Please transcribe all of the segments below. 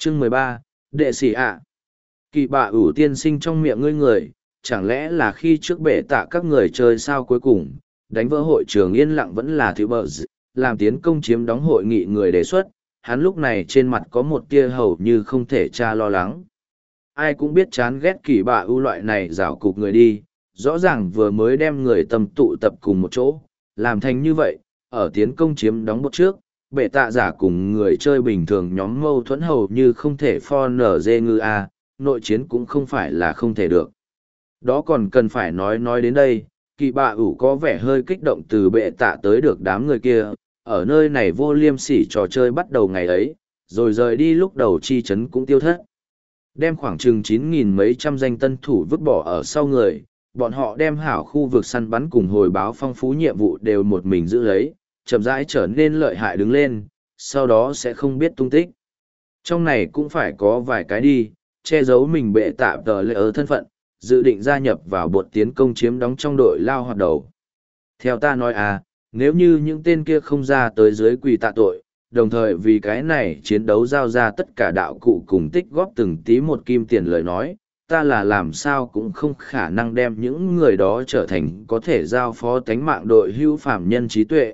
Chương 13, đệ sĩ ạ. Kỳ bạ ủ tiên sinh trong miệng ngươi người, chẳng lẽ là khi trước bệ tạ các người chơi sao cuối cùng, đánh vỡ hội trường yên lặng vẫn là thiếu bờ làm tiến công chiếm đóng hội nghị người đề xuất, hắn lúc này trên mặt có một tia hầu như không thể tra lo lắng. Ai cũng biết chán ghét kỳ bạ ưu loại này rảo cục người đi, rõ ràng vừa mới đem người tâm tụ tập cùng một chỗ, làm thành như vậy, ở tiến công chiếm đóng một trước, bệ tạ giả cùng người chơi bình thường nhóm mâu thuẫn hầu như không thể pho nở dê ngư a, nội chiến cũng không phải là không thể được. Đó còn cần phải nói đến đây, kỳ bạ ủ có vẻ hơi kích động từ bệ tạ tới được đám người kia, ở nơi này vô liêm sỉ trò chơi bắt đầu ngày ấy, rồi rời đi lúc đầu chi chấn cũng tiêu thất. Đem khoảng chừng 9.000 mấy trăm danh tân thủ vứt bỏ ở sau người, bọn họ đem hảo khu vực săn bắn cùng hồi báo phong phú nhiệm vụ đều một mình giữ lấy, chậm rãi trở nên lợi hại đứng lên, sau đó sẽ không biết tung tích. Trong này cũng phải có vài cái đi, che giấu mình bệ tạ tờ lệ ở thân phận, dự định gia nhập vào bột tiến công chiếm đóng trong đội lao hoạt đầu. Theo ta nói nếu như những tên kia không ra tới dưới quỳ tạ tội, đồng thời vì cái này chiến đấu giao ra tất cả đạo cụ cùng tích góp từng tí một kim tiền lời nói, ta là làm sao cũng không khả năng đem những người đó trở thành có thể giao phó tánh mạng đội hưu phạm nhân trí tuệ.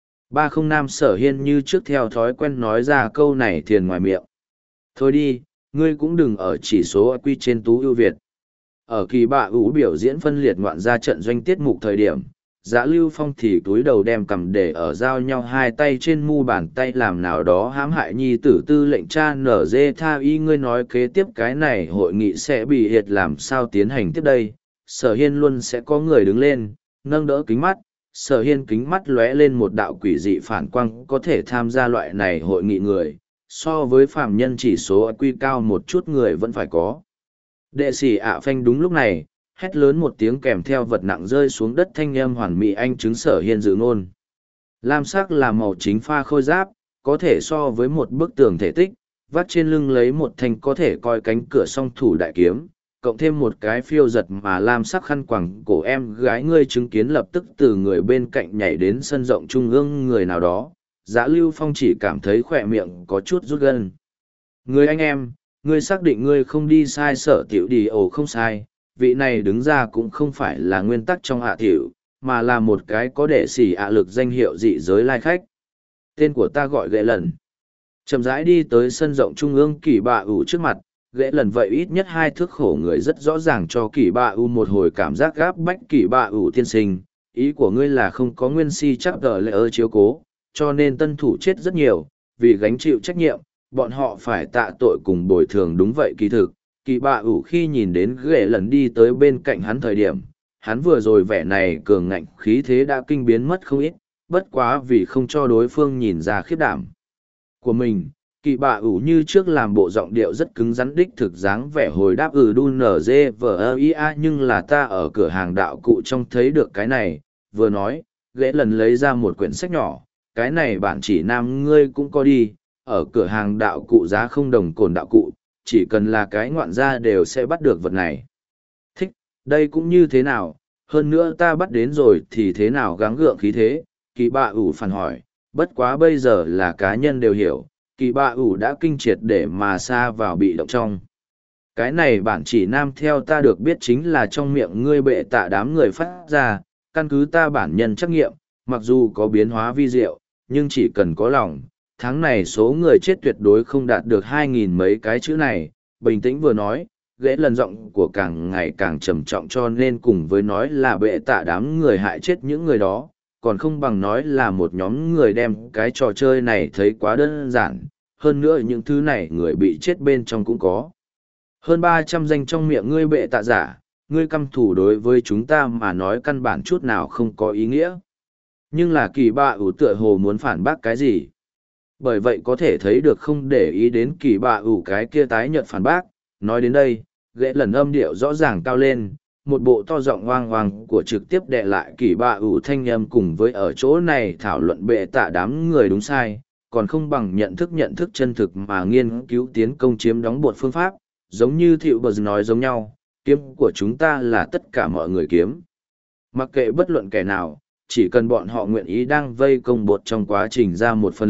30 Nam Sở Hiên như trước theo thói quen nói ra câu này thiền ngoài miệng. Thôi đi, ngươi cũng đừng ở chỉ số IQ trên tú ưu việt. Ở kỳ bạ ủ biểu diễn phân liệt ngoạn ra trận doanh tiết mục thời điểm, Dã Lưu Phong thì túi đầu đem cầm để ở giao nhau hai tay trên mu bàn tay làm nào đó hãm hại nhi tử tư lệnh cha nở dê tha y ngươi nói kế tiếp cái này hội nghị sẽ bị hiệt làm sao tiến hành tiếp đây. Sở Hiên luôn sẽ có người đứng lên, nâng đỡ kính mắt, Sở Hiên kính mắt lóe lên một đạo quỷ dị phản quang có thể tham gia loại này hội nghị người, so với phạm nhân chỉ số IQ cao một chút người vẫn phải có. Đệ sĩ ạ phanh đúng lúc này, hét lớn một tiếng kèm theo vật nặng rơi xuống đất thanh âm hoàn mỹ anh chứng Sở Hiên dự ngôn. Lam sắc là màu chính pha khôi giáp, có thể so với một bức tường thể tích, vắt trên lưng lấy một thanh có thể coi cánh cửa song thủ đại kiếm, cộng thêm một cái phiêu giật mà lam sắc khăn quàng cổ em gái ngươi chứng kiến lập tức từ người bên cạnh nhảy đến sân rộng trung ương người nào đó. Dã Lưu Phong chỉ cảm thấy khỏe miệng có chút rút gân. Người anh em, ngươi xác định ngươi không đi sai sở tiểu đi ổ không sai, vị này đứng ra cũng không phải là nguyên tắc trong hạ tiểu, mà là một cái có đệ sĩ lực danh hiệu dị giới lai khách. Tên của ta gọi Ghệ Lần. Chậm rãi đi tới sân rộng trung ương kỳ bạ ủ trước mặt, Ghệ Lần vậy ít nhất 2 thước khổ người rất rõ ràng cho kỳ bạ ủ một hồi cảm giác gáp bách kỳ bạ ủ tiên sinh. Ý của ngươi là không có nguyên si chắc gờ lệ ơ chiếu cố, cho nên tân thủ chết rất nhiều, vì gánh chịu trách nhiệm, bọn họ phải tạ tội cùng bồi thường đúng vậy kỳ thực. Kỳ bạ ủ khi nhìn đến Ghệ Lần đi tới bên cạnh hắn thời điểm, hắn vừa rồi vẻ này cường ngạnh khí thế đã kinh biến mất không ít, bất quá vì không cho đối phương nhìn ra khiếp đảm của mình, kỳ bạ ủ như trước làm bộ giọng điệu rất cứng rắn đích thực dáng vẻ hồi đáp đu nở dê vờ ia nhưng là ta ở cửa hàng đạo cụ trông thấy được cái này, vừa nói, Ghệ Lần lấy ra một quyển sách nhỏ, cái này bạn chỉ nam ngươi cũng có đi, ở cửa hàng đạo cụ giá không đồng cồn đạo cụ, chỉ cần là cái ngoạn gia đều sẽ bắt được vật này. Thích, đây cũng như thế nào, hơn nữa ta bắt đến rồi thì thế nào gắng gượng khí thế, kỳ bạ ủ phản hỏi, bất quá bây giờ là cá nhân đều hiểu, kỳ bạ ủ đã kinh triệt để mà xa vào bị động trong. Cái này bản chỉ nam theo ta được biết chính là trong miệng ngươi bệ tạ đám người phát ra, căn cứ ta bản nhân trắc nghiệm, mặc dù có biến hóa vi diệu, nhưng chỉ cần có lòng, tháng này số người chết tuyệt đối không đạt được 2.000 mấy cái chữ này, bình tĩnh vừa nói, Ghệ Lần giọng của càng ngày càng trầm trọng cho nên cùng với nói là bệ tạ đám người hại chết những người đó, còn không bằng nói là một nhóm người đem cái trò chơi này thấy quá đơn giản, hơn nữa những thứ này người bị chết bên trong cũng có. Hơn 300 danh trong miệng ngươi bệ tạ giả, ngươi căm thủ đối với chúng ta mà nói căn bản chút nào không có ý nghĩa. Nhưng là kỳ bạ ủ tựa hồ muốn phản bác cái gì? Bởi vậy có thể thấy được không để ý đến kỳ bạ ủ cái kia tái nhợt phản bác, nói đến đây, Ghệ Lần âm điệu rõ ràng cao lên, một bộ to giọng oang oang của trực tiếp đè lại kỳ bạ ủ thanh âm cùng với ở chỗ này thảo luận bệ tạ đám người đúng sai, còn không bằng nhận thức chân thực mà nghiên cứu tiến công chiếm đóng bột phương pháp, giống như Thiệu Bờ nói giống nhau, kiếm của chúng ta là tất cả mọi người kiếm. Mặc kệ bất luận kẻ nào, chỉ cần bọn họ nguyện ý đang vây công bột trong quá trình ra một phần lực,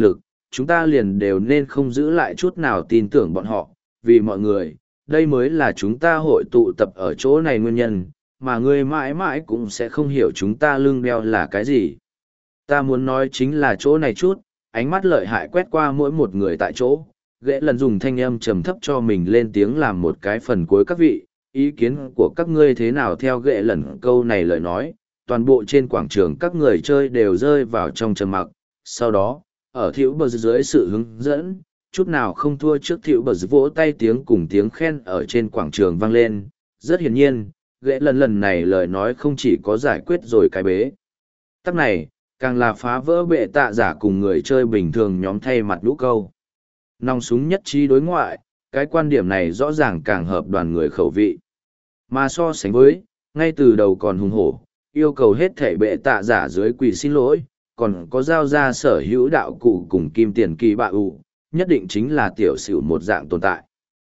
chúng ta liền đều nên không giữ lại chút nào tin tưởng bọn họ, vì mọi người, đây mới là chúng ta hội tụ tập ở chỗ này nguyên nhân, mà ngươi mãi mãi cũng sẽ không hiểu chúng ta lưng đeo là cái gì. Ta muốn nói chính là chỗ này chút, ánh mắt lợi hại quét qua mỗi một người tại chỗ, ghệ lần dùng thanh âm trầm thấp cho mình lên tiếng làm một cái phần cuối các vị, ý kiến của các ngươi thế nào theo ghệ lần câu này lời nói, toàn bộ trên quảng trường các người chơi đều rơi vào trong trầm mặc, sau đó, ở thiệu bờ dưới sự hướng dẫn, chút nào không thua trước thiệu bờ vỗ tay tiếng cùng tiếng khen ở trên quảng trường vang lên, rất hiển nhiên, ghệ lần này lời nói không chỉ có giải quyết rồi cái bế tắc này, càng là phá vỡ bệ tạ giả cùng người chơi bình thường nhóm thay mặt lũ câu. Nòng súng nhất trí đối ngoại, cái quan điểm này rõ ràng càng hợp đoàn người khẩu vị. Mà so sánh với, ngay từ đầu còn hùng hổ, yêu cầu hết thể bệ tạ giả dưới quỳ xin lỗi, còn có giao ra sở hữu đạo cụ cùng kim tiền kỳ bạ ụ, nhất định chính là tiểu xỉu một dạng tồn tại.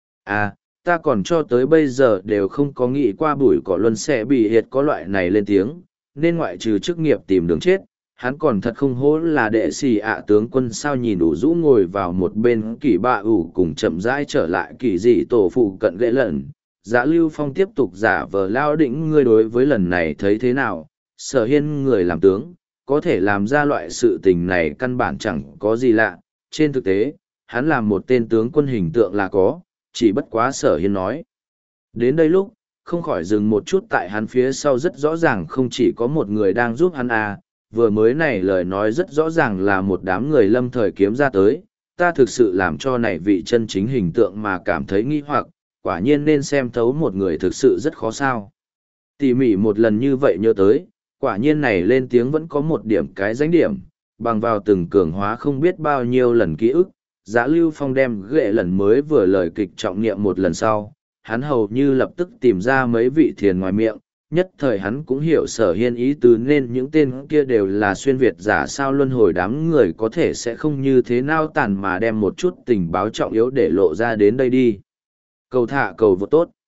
À, ta còn cho tới bây giờ đều không có nghĩ qua bùi cỏ luân sẽ bị hiệt có loại này lên tiếng, nên ngoại trừ chức nghiệp tìm đường chết, hắn còn thật không hố là đệ xì ạ tướng quân sao nhìn đủ rũ ngồi vào một bên kỳ bạ ủ cùng chậm rãi trở lại kỳ dị tổ phụ cận ghệ lần. Dạ Lưu Phong tiếp tục giả vờ lao đĩnh ngươi đối với lần này thấy thế nào, sở hiên người làm tướng, có thể làm ra loại sự tình này căn bản chẳng có gì lạ, trên thực tế, hắn làm một tên tướng quân hình tượng là có, chỉ bất quá sở hiên nói. Đến đây lúc, không khỏi dừng một chút tại hắn phía sau rất rõ ràng không chỉ có một người đang giúp hắn à, vừa mới này lời nói rất rõ ràng là một đám người lâm thời kiếm ra tới, ta thực sự làm cho này vị chân chính hình tượng mà cảm thấy nghi hoặc, quả nhiên nên xem thấu một người thực sự rất khó sao. Tỉ mỉ một lần như vậy nhớ tới, quả nhiên này lên tiếng vẫn có một điểm cái danh điểm, bằng vào từng cường hóa không biết bao nhiêu lần ký ức, Giá Lưu Phong đem ghệ lần mới vừa lời kịch trọng niệm một lần sau, hắn hầu như lập tức tìm ra mấy vị thiền ngoài miệng, nhất thời hắn cũng hiểu sở hiên ý tứ nên những tên kia đều là xuyên Việt giả sao luân hồi đám người có thể sẽ không như thế nào tàn mà đem một chút tình báo trọng yếu để lộ ra đến đây đi. Cầu thả cầu vô tốt.